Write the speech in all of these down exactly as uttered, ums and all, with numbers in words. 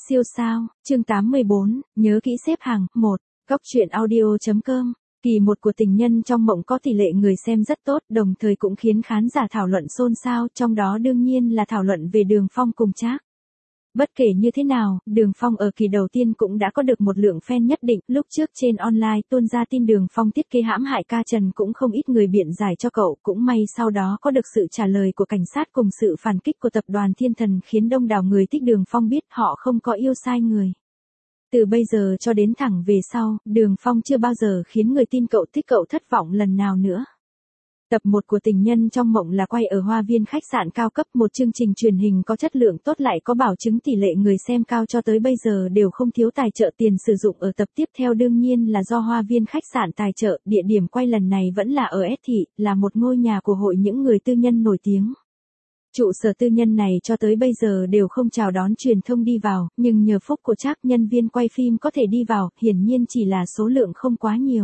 Siêu sao, chương tám mươi bốn, nhớ kỹ xếp hàng, một, góc truyện audio.com. Kỳ một của tình nhân trong mộng có tỷ lệ người xem rất tốt, đồng thời cũng khiến khán giả thảo luận xôn xao, trong đó đương nhiên là thảo luận về Đường Phong cùng Trác. Bất kể như thế nào, Đường Phong ở kỳ đầu tiên cũng đã có được một lượng fan nhất định, lúc trước trên online tuôn ra tin Đường Phong thiết kế hãm hại ca Trần cũng không ít người biện giải cho cậu, cũng may sau đó có được sự trả lời của cảnh sát cùng sự phản kích của tập đoàn Thiên Thần khiến đông đảo người thích Đường Phong biết họ không có yêu sai người. Từ bây giờ cho đến thẳng về sau, Đường Phong chưa bao giờ khiến người tin cậu thích cậu thất vọng lần nào nữa. Tập một của tình nhân trong mộng là quay ở hoa viên khách sạn cao cấp, một chương trình truyền hình có chất lượng tốt lại có bảo chứng tỷ lệ người xem cao cho tới bây giờ đều không thiếu tài trợ tiền sử dụng ở tập tiếp theo đương nhiên là do hoa viên khách sạn tài trợ, địa điểm quay lần này vẫn là ở S thị, là một ngôi nhà của hội những người tư nhân nổi tiếng. Trụ sở tư nhân này cho tới bây giờ đều không chào đón truyền thông đi vào, nhưng nhờ phúc của Trác nhân viên quay phim có thể đi vào, hiển nhiên chỉ là số lượng không quá nhiều.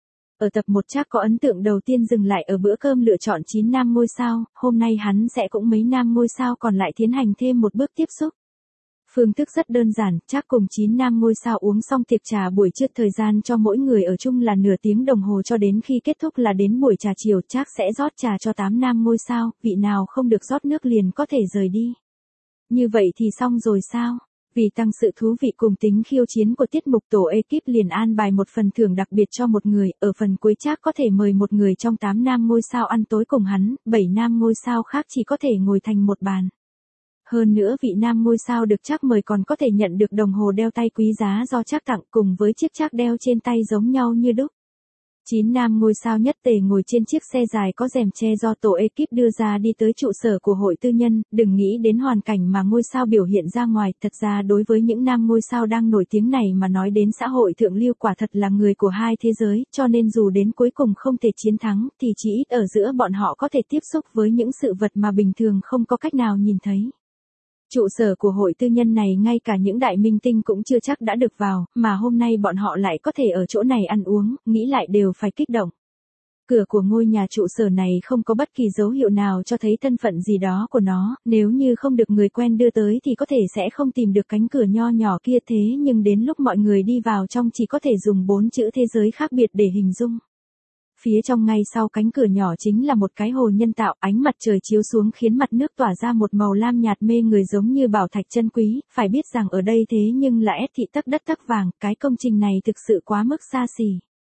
Ở tập một Trác có ấn tượng đầu tiên dừng lại ở bữa cơm lựa chọn chín nam ngôi sao, hôm nay hắn sẽ cũng mấy nam ngôi sao còn lại tiến hành thêm một bước tiếp xúc. Phương thức rất đơn giản, Trác cùng chín nam ngôi sao uống xong tiệc trà buổi trưa, thời gian cho mỗi người ở chung là nửa tiếng đồng hồ cho đến khi kết thúc là đến buổi trà chiều, Trác sẽ rót trà cho tám nam ngôi sao, vị nào không được rót nước liền có thể rời đi. Như vậy thì xong rồi sao? Vì tăng sự thú vị cùng tính khiêu chiến của tiết mục, tổ ekip liền an bài một phần thưởng đặc biệt cho một người, ở phần cuối Trác có thể mời một người trong tám nam ngôi sao ăn tối cùng hắn, bảy nam ngôi sao khác chỉ có thể ngồi thành một bàn. Hơn nữa vị nam ngôi sao được Trác mời còn có thể nhận được đồng hồ đeo tay quý giá do Trác tặng cùng với chiếc Trác đeo trên tay giống nhau như đúc. Chín nam ngôi sao nhất tề ngồi trên chiếc xe dài có rèm che do tổ ekip đưa ra đi tới trụ sở của hội tư nhân, đừng nghĩ đến hoàn cảnh mà ngôi sao biểu hiện ra ngoài, thật ra đối với những nam ngôi sao đang nổi tiếng này mà nói đến xã hội thượng lưu quả thật là người của hai thế giới, cho nên dù đến cuối cùng không thể chiến thắng, thì chỉ ít ở giữa bọn họ có thể tiếp xúc với những sự vật mà bình thường không có cách nào nhìn thấy. Trụ sở của hội tư nhân này ngay cả những đại minh tinh cũng chưa chắc đã được vào, mà hôm nay bọn họ lại có thể ở chỗ này ăn uống, nghĩ lại đều phải kích động. Cửa của ngôi nhà trụ sở này không có bất kỳ dấu hiệu nào cho thấy thân phận gì đó của nó, nếu như không được người quen đưa tới thì có thể sẽ không tìm được cánh cửa nho nhỏ kia, thế nhưng đến lúc mọi người đi vào trong chỉ có thể dùng bốn chữ thế giới khác biệt để hình dung. Phía trong ngay sau cánh cửa nhỏ chính là một cái hồ nhân tạo, ánh mặt trời chiếu xuống khiến mặt nước tỏa ra một màu lam nhạt mê người giống như bảo thạch chân quý, phải biết rằng ở đây thế nhưng là S thị tắc đất tắc vàng, cái công trình này thực sự quá mức xa xỉ.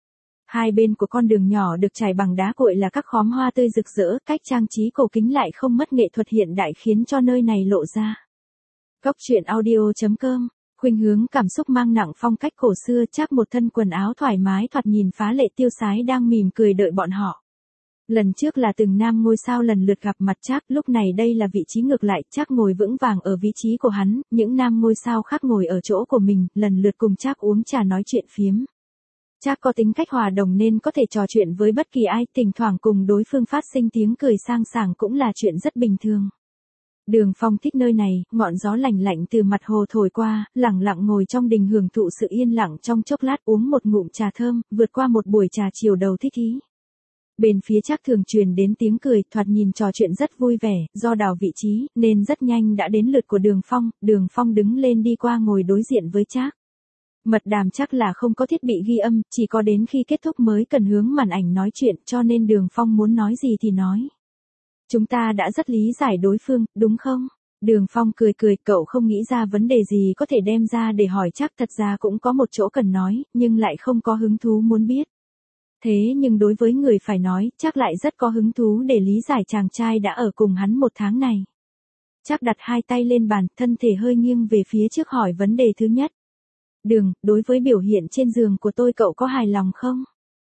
Hai bên của con đường nhỏ được trải bằng đá cuội là các khóm hoa tươi rực rỡ, cách trang trí cổ kính lại không mất nghệ thuật hiện đại khiến cho nơi này lộ ra. Góc truyện audio.com. Khuynh hướng cảm xúc mang nặng phong cách cổ xưa, Trác một thân quần áo thoải mái thoạt nhìn phá lệ tiêu sái đang mỉm cười đợi bọn họ. Lần trước là từng nam ngôi sao lần lượt gặp mặt Trác, lúc này đây là vị trí ngược lại, Trác ngồi vững vàng ở vị trí của hắn, những nam ngôi sao khác ngồi ở chỗ của mình, lần lượt cùng Trác uống trà nói chuyện phiếm. Trác có tính cách hòa đồng nên có thể trò chuyện với bất kỳ ai, thỉnh thoảng cùng đối phương phát sinh tiếng cười sang sảng cũng là chuyện rất bình thường. Đường Phong thích nơi này, ngọn gió lạnh lạnh từ mặt hồ thổi qua, lặng lặng ngồi trong đình hưởng thụ sự yên lặng trong chốc lát, uống một ngụm trà thơm, vượt qua một buổi trà chiều đầu thích ý. Bên phía Trác thường truyền đến tiếng cười, thoạt nhìn trò chuyện rất vui vẻ, do đảo vị trí, nên rất nhanh đã đến lượt của Đường Phong, Đường Phong đứng lên đi qua ngồi đối diện với Trác. Mật đàm chắc là không có thiết bị ghi âm, chỉ có đến khi kết thúc mới cần hướng màn ảnh nói chuyện, cho nên Đường Phong muốn nói gì thì nói. Chúng ta đã rất lý giải đối phương, đúng không? Đường Phong cười cười, cậu không nghĩ ra vấn đề gì có thể đem ra để hỏi Trác, thật ra cũng có một chỗ cần nói, nhưng lại không có hứng thú muốn biết. Thế nhưng đối với người phải nói, Trác lại rất có hứng thú để lý giải chàng trai đã ở cùng hắn một tháng này. Trác đặt hai tay lên bàn, thân thể hơi nghiêng về phía trước hỏi vấn đề thứ nhất. Đường, đối với biểu hiện trên giường của tôi cậu có hài lòng không?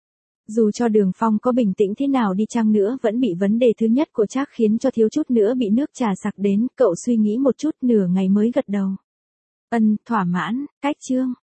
Dù cho Đường Phong có bình tĩnh thế nào đi chăng nữa vẫn bị vấn đề thứ nhất của Trác khiến cho thiếu chút nữa bị nước trà sặc đến, cậu suy nghĩ một chút nửa ngày mới gật đầu. Ân, thỏa mãn, cách chương.